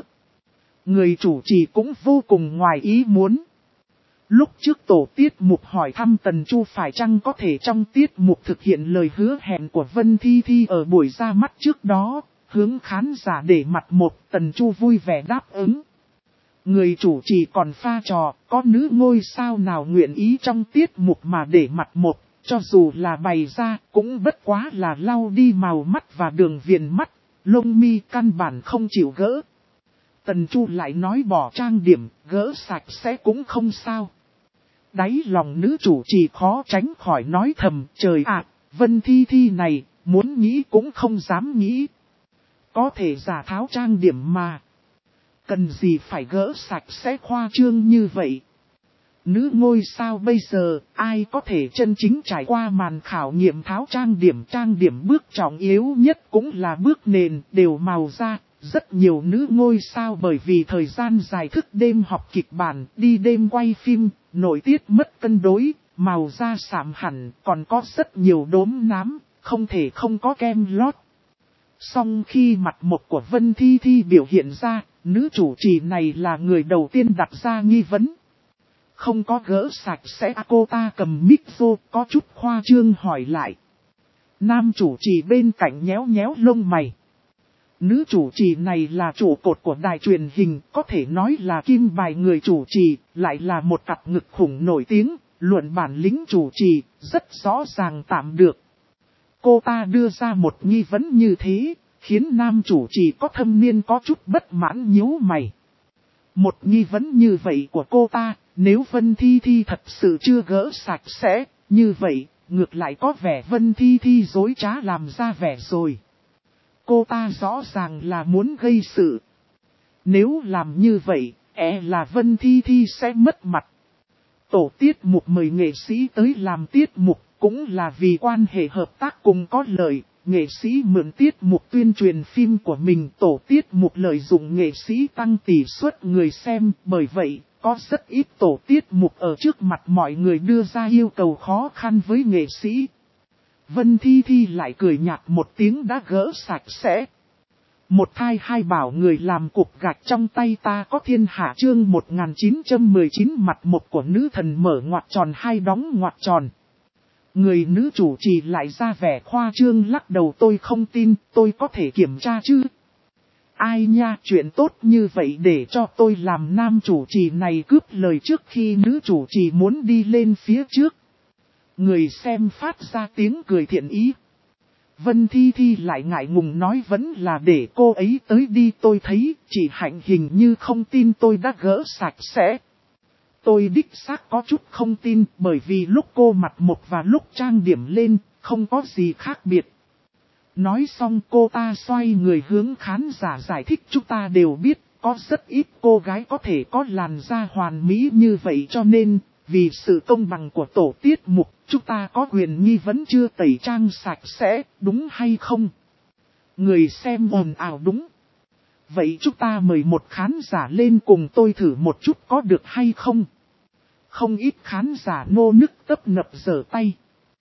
Người chủ trì cũng vô cùng ngoài ý muốn. Lúc trước tổ tiết mục hỏi thăm Tần Chu phải chăng có thể trong tiết mục thực hiện lời hứa hẹn của Vân Thi Thi ở buổi ra mắt trước đó, hướng khán giả để mặt một, Tần Chu vui vẻ đáp ứng. Người chủ trì còn pha trò, có nữ ngôi sao nào nguyện ý trong tiết mục mà để mặt một, cho dù là bày ra, cũng bất quá là lau đi màu mắt và đường viền mắt, lông mi căn bản không chịu gỡ. Tần Chu lại nói bỏ trang điểm, gỡ sạch sẽ cũng không sao. Đáy lòng nữ chủ trì khó tránh khỏi nói thầm, trời ạ, Vân Thi Thi này, muốn nghĩ cũng không dám nghĩ. Có thể giả tháo trang điểm mà. Cần gì phải gỡ sạch sẽ khoa trương như vậy. Nữ ngôi sao bây giờ, ai có thể chân chính trải qua màn khảo nghiệm tháo trang điểm bước trọng yếu nhất cũng là bước nền đều màu da. Rất nhiều nữ ngôi sao bởi vì thời gian dài thức đêm học kịch bản, đi đêm quay phim, nội tiết mất cân đối, màu da sạm hẳn, còn có rất nhiều đốm nám, không thể không có kem lót. Song khi mặt một của Vân Thi Thi biểu hiện ra, nữ chủ trì này là người đầu tiên đặt ra nghi vấn. Không có gỡ sạch sẽ, cô ta cầm micro có chút khoa trương hỏi lại. Nam chủ trì bên cạnh nhéo nhéo lông mày. Nữ chủ trì này là trụ cột của đài truyền hình, có thể nói là kim bài người chủ trì, lại là một cặp ngực khủng nổi tiếng, luận bản lĩnh chủ trì, rất rõ ràng tạm được. Cô ta đưa ra một nghi vấn như thế, khiến nam chủ trì có thâm niên có chút bất mãn nhíu mày. Một nghi vấn như vậy của cô ta, nếu Vân Thi Thi thật sự chưa gỡ sạch sẽ, như vậy, ngược lại có vẻ Vân Thi Thi dối trá làm ra vẻ rồi. Cô ta rõ ràng là muốn gây sự. Nếu làm như vậy, là Vân Thi Thi sẽ mất mặt. Tổ tiết mục mời nghệ sĩ tới làm tiết mục, cũng là vì quan hệ hợp tác cùng có lợi. Nghệ sĩ mượn tiết mục tuyên truyền phim của mình, tổ tiết mục lợi dụng nghệ sĩ tăng tỷ suất người xem. Bởi vậy, có rất ít tổ tiết mục ở trước mặt mọi người đưa ra yêu cầu khó khăn với nghệ sĩ. Vân Thi Thi lại cười nhạt một tiếng đã gỡ sạch sẽ. Một thai hai bảo người làm cục gạch trong tay ta có thiên hạ chương 1919 mặt một của nữ thần mở ngoặc tròn hai đóng ngoặc tròn. Người nữ chủ trì lại ra vẻ khoa trương lắc đầu tôi không tin, tôi có thể kiểm tra chứ. Ai nha, chuyện tốt như vậy để cho tôi làm nam chủ trì này cướp lời trước khi nữ chủ trì muốn đi lên phía trước. Người xem phát ra tiếng cười thiện ý. Vân Thi Thi lại ngại ngùng nói vẫn là để cô ấy tới đi tôi thấy chị Hạnh hình như không tin tôi đã gỡ sạch sẽ. Tôi đích xác có chút không tin bởi vì lúc cô mặt một và lúc trang điểm lên không có gì khác biệt. Nói xong cô ta xoay người hướng khán giả giải thích chúng ta đều biết có rất ít cô gái có thể có làn da hoàn mỹ như vậy cho nên vì sự công bằng của tổ tiết mục chúng ta có quyền nghi vấn chưa tẩy trang sạch sẽ đúng hay không? Người xem ồn ào đúng. Vậy chúng ta mời một khán giả lên cùng tôi thử một chút có được hay không? Không ít khán giả nô nức tấp nập giở tay.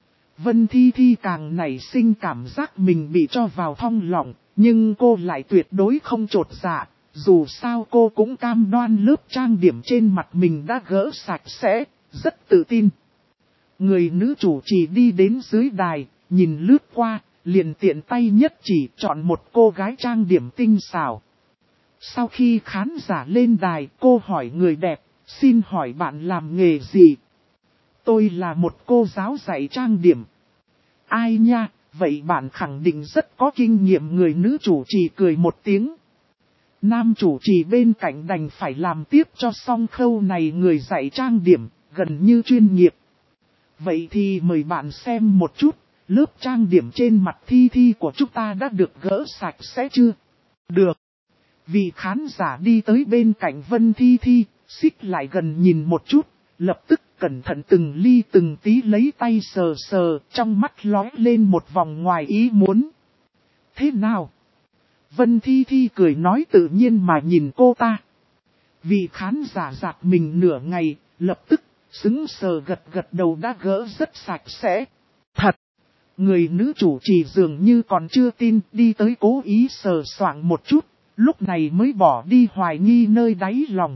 Vân Thi Thi càng nảy sinh cảm giác mình bị cho vào thong lọng, nhưng cô lại tuyệt đối không chột dạ, dù sao cô cũng cam đoan lớp trang điểm trên mặt mình đã gỡ sạch sẽ, rất tự tin. Người nữ chủ trì đi đến dưới đài, nhìn lướt qua, liền tiện tay nhất chỉ chọn một cô gái trang điểm tinh xảo. Sau khi khán giả lên đài, cô hỏi người đẹp, xin hỏi bạn làm nghề gì? Tôi là một cô giáo dạy trang điểm. Ai nha, vậy bạn khẳng định rất có kinh nghiệm người nữ chủ trì cười một tiếng. Nam chủ trì bên cạnh đành phải làm tiếp cho xong khâu này người dạy trang điểm, gần như chuyên nghiệp. Vậy thì mời bạn xem một chút, lớp trang điểm trên mặt Thi Thi của chúng ta đã được gỡ sạch sẽ chưa? Được. Vị khán giả đi tới bên cạnh Vân Thi Thi, xích lại gần nhìn một chút, lập tức cẩn thận từng ly từng tí lấy tay sờ sờ, trong mắt lóe lên một vòng ngoài ý muốn. Thế nào? Vân Thi Thi cười nói tự nhiên mà nhìn cô ta. Vị khán giả giạt mình nửa ngày, lập tức, sững sờ gật gật đầu đã gỡ rất sạch sẽ. Thật! Người nữ chủ trì dường như còn chưa tin, đi tới cố ý sờ soạng một chút, lúc này mới bỏ đi hoài nghi nơi đáy lòng.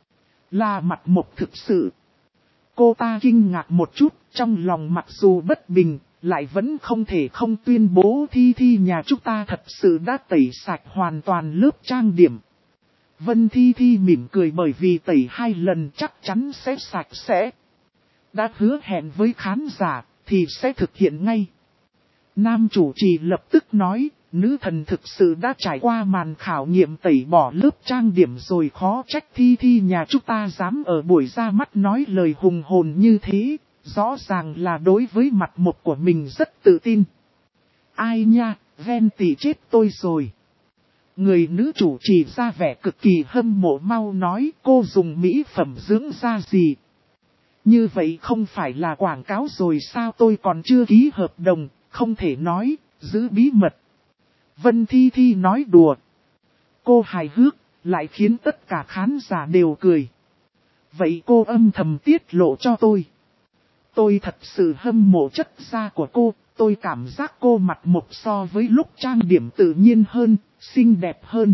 Là mặt mộc thực sự. Cô ta kinh ngạc một chút, trong lòng mặc dù bất bình, lại vẫn không thể không tuyên bố Thi Thi nhà chúng ta thật sự đã tẩy sạch hoàn toàn lớp trang điểm. Vân Thi Thi mỉm cười bởi vì tẩy 2 lần chắc chắn sẽ sạch sẽ. Đã hứa hẹn với khán giả, thì sẽ thực hiện ngay. Nam chủ trì lập tức nói, nữ thần thực sự đã trải qua màn khảo nghiệm tẩy bỏ lớp trang điểm rồi khó trách Thi Thi nhà chúng ta dám ở buổi ra mắt nói lời hùng hồn như thế, rõ ràng là đối với mặt mộc của mình rất tự tin. Ai nha, ghen tị chết tôi rồi. Người nữ chủ trì ra vẻ cực kỳ hâm mộ mau nói cô dùng mỹ phẩm dưỡng da gì. Như vậy không phải là quảng cáo rồi sao tôi còn chưa ký hợp đồng, không thể nói, giữ bí mật. Vân Thi Thi nói đùa. Cô hài hước, lại khiến tất cả khán giả đều cười. Vậy cô âm thầm tiết lộ cho tôi. Tôi thật sự hâm mộ chất da của cô, tôi cảm giác cô mặt mộc so với lúc trang điểm tự nhiên hơn, xinh đẹp hơn.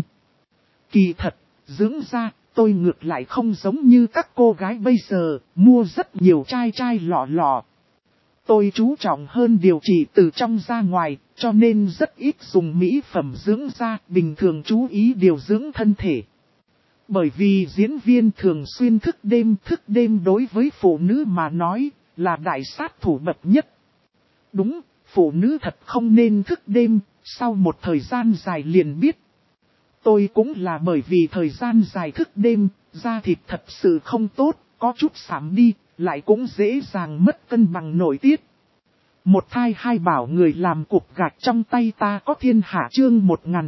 Kỳ thật, dưỡng da, tôi ngược lại không giống như các cô gái bây giờ, mua rất nhiều chai chai lọ lọ. Tôi chú trọng hơn điều trị từ trong ra ngoài, cho nên rất ít dùng mỹ phẩm dưỡng da, bình thường chú ý điều dưỡng thân thể. Bởi vì diễn viên thường xuyên thức đêm đối với phụ nữ mà nói là đại sát thủ bậc nhất. Đúng, phụ nữ thật không nên thức đêm, sau một thời gian dài liền biết. Tôi cũng là bởi vì thời gian dài thức đêm, da thịt thật sự không tốt, có chút xám đi, lại cũng dễ dàng mất cân bằng nội tiết. Một thai hai bảo người làm cục gạch trong tay ta có thiên hạ chương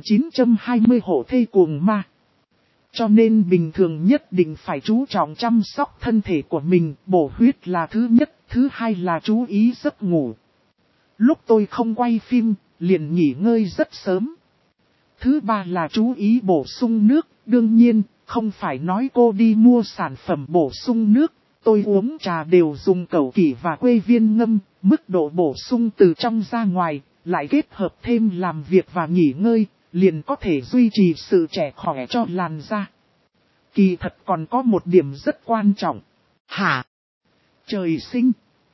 1920 hộ thê cuồng ma. Cho nên bình thường nhất định phải chú trọng chăm sóc thân thể của mình, bổ huyết là thứ nhất, thứ hai là chú ý giấc ngủ. Lúc tôi không quay phim, liền nghỉ ngơi rất sớm. Thứ ba là chú ý bổ sung nước, đương nhiên, không phải nói cô đi mua sản phẩm bổ sung nước, tôi uống trà đều dùng cẩu kỷ và quê viên ngâm, mức độ bổ sung từ trong ra ngoài, lại kết hợp thêm làm việc và nghỉ ngơi, liền có thể duy trì sự trẻ khỏe cho làn da. Kỳ thật còn có một điểm rất quan trọng. Hả? Trời sinh.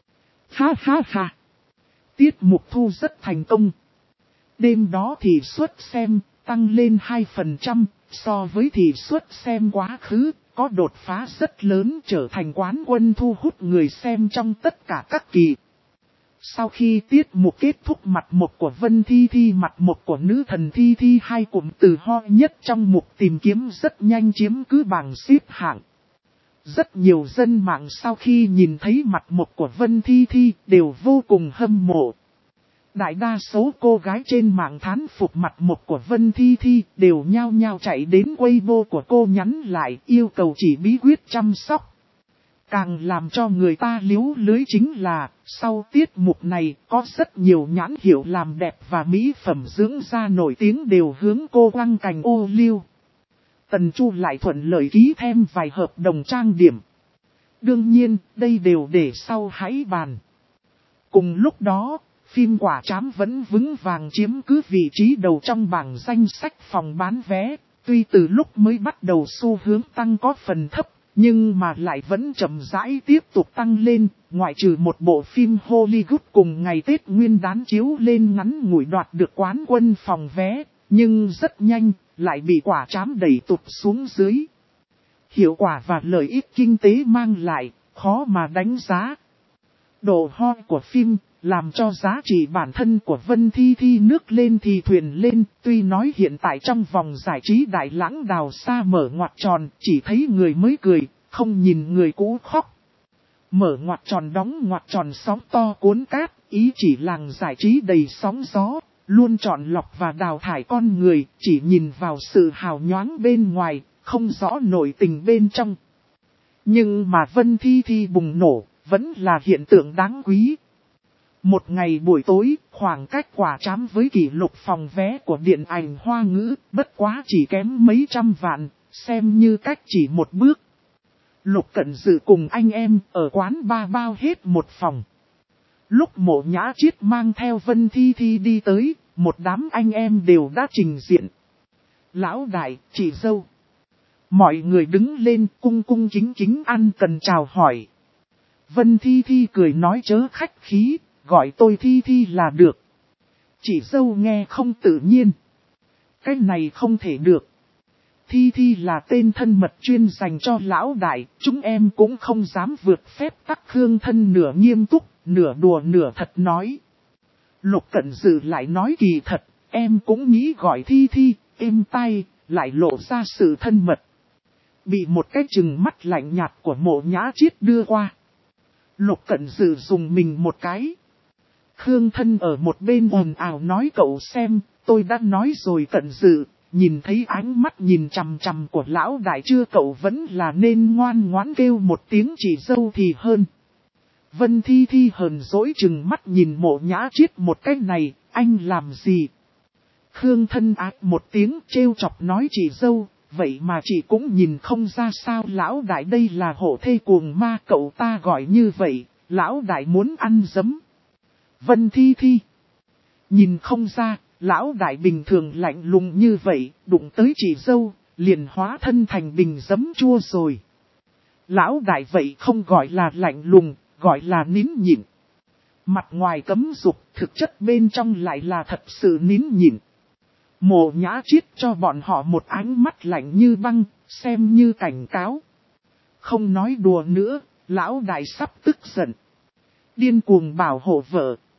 Ha ha ha. Tiết mục thu rất thành công. Đêm đó thì suất xem tăng lên 2%, so với thì suất xem quá khứ, có đột phá rất lớn trở thành quán quân thu hút người xem trong tất cả các kỳ. Sau khi tiết mục kết thúc mặt một của Vân Thi Thi mặt một của nữ thần Thi Thi hai cụm từ ho nhất trong mục tìm kiếm rất nhanh chiếm cứ bảng xếp hạng. Rất nhiều dân mạng sau khi nhìn thấy mặt một của Vân Thi Thi đều vô cùng hâm mộ. Đại đa số cô gái trên mạng thán phục mặt một của Vân Thi Thi đều nhao nhao chạy đến Weibo của cô nhắn lại yêu cầu chỉ bí quyết chăm sóc. Càng làm cho người ta liếu lưới chính là, sau tiết mục này có rất nhiều nhãn hiệu làm đẹp và mỹ phẩm dưỡng da nổi tiếng đều hướng cô quăng cành ô liu. Tần Chu lại thuận lợi ký thêm vài hợp đồng trang điểm. Đương nhiên, đây đều để sau hãy bàn. Cùng lúc đó, phim Quả Trám vẫn vững vàng chiếm cứ vị trí đầu trong bảng danh sách phòng bán vé, tuy từ lúc mới bắt đầu xu hướng tăng có phần thấp, nhưng mà lại vẫn chậm rãi tiếp tục tăng lên, ngoại trừ một bộ phim Hollywood cùng ngày Tết Nguyên đán chiếu lên ngắn ngủi đoạt được quán quân phòng vé, nhưng rất nhanh, lại bị Quả Trám đẩy tụt xuống dưới. Hiệu quả và lợi ích kinh tế mang lại, khó mà đánh giá. Độ ho của phim, làm cho giá trị bản thân của Vân Thi Thi nước lên thì thuyền lên, tuy nói hiện tại trong vòng giải trí đại lãng đào xa mở ngoặt tròn, chỉ thấy người mới cười, không nhìn người cũ khóc. Mở ngoặt tròn đóng ngoặt tròn sóng to cuốn cát, ý chỉ làng giải trí đầy sóng gió, luôn chọn lọc và đào thải con người, chỉ nhìn vào sự hào nhoáng bên ngoài, không rõ nội tình bên trong. Nhưng mà Vân Thi Thi bùng nổ, vẫn là hiện tượng đáng quý. Một ngày buổi tối, khoảng cách Quả Trám với kỷ lục phòng vé của điện ảnh Hoa ngữ, bất quá chỉ kém mấy trăm vạn, xem như cách chỉ một bước. Lục Cận Dự cùng anh em ở quán ba bao hết một phòng. Lúc Mộ Nhã Chiết mang theo Vân Thi Thi đi tới, một đám anh em đều đã trình diện. Lão đại, chị dâu. Mọi người đứng lên cung cung kính kính ăn cần chào hỏi. Vân Thi Thi cười nói chớ khách khí, gọi tôi Thi Thi là được. Chị dâu nghe không tự nhiên. Cái này không thể được. Thi Thi là tên thân mật chuyên dành cho lão đại, chúng em cũng không dám vượt phép tắc Khương thân nửa nghiêm túc, nửa đùa nửa thật nói. Lục Cận Dự lại nói kỳ thật, em cũng nghĩ gọi Thi Thi, êm tai, lại lộ ra sự thân mật. Bị một cái chừng mắt lạnh nhạt của Mộ Nhã Chiết đưa qua. Lục Cận Dự dùng mình một cái. Khương thân ở một bên ồn ào nói cậu xem, tôi đã nói rồi Cận Dự, nhìn thấy ánh mắt nhìn chằm chằm của lão đại chưa cậu vẫn là nên ngoan ngoãn kêu một tiếng chị dâu thì hơn. Vân Thi Thi hờn dỗi chừng mắt nhìn Mộ Nhã Chiết một cái này, anh làm gì? Khương thân ác một tiếng trêu chọc nói chị dâu, vậy mà chị cũng nhìn không ra sao lão đại đây là hộ thê cuồng ma cậu ta gọi như vậy, lão đại muốn ăn giấm. Vân Thi Thi. Nhìn không ra, lão đại bình thường lạnh lùng như vậy, đụng tới chị dâu, liền hóa thân thành bình giấm chua rồi. Lão đại vậy không gọi là lạnh lùng, gọi là nín nhịn. Mặt ngoài cấm dục, thực chất bên trong lại là thật sự nín nhịn. Mộ Nhã Chiết cho bọn họ một ánh mắt lạnh như băng, xem như cảnh cáo. Không nói đùa nữa, lão đại sắp tức giận. Điên cuồng bảo hộ vợ,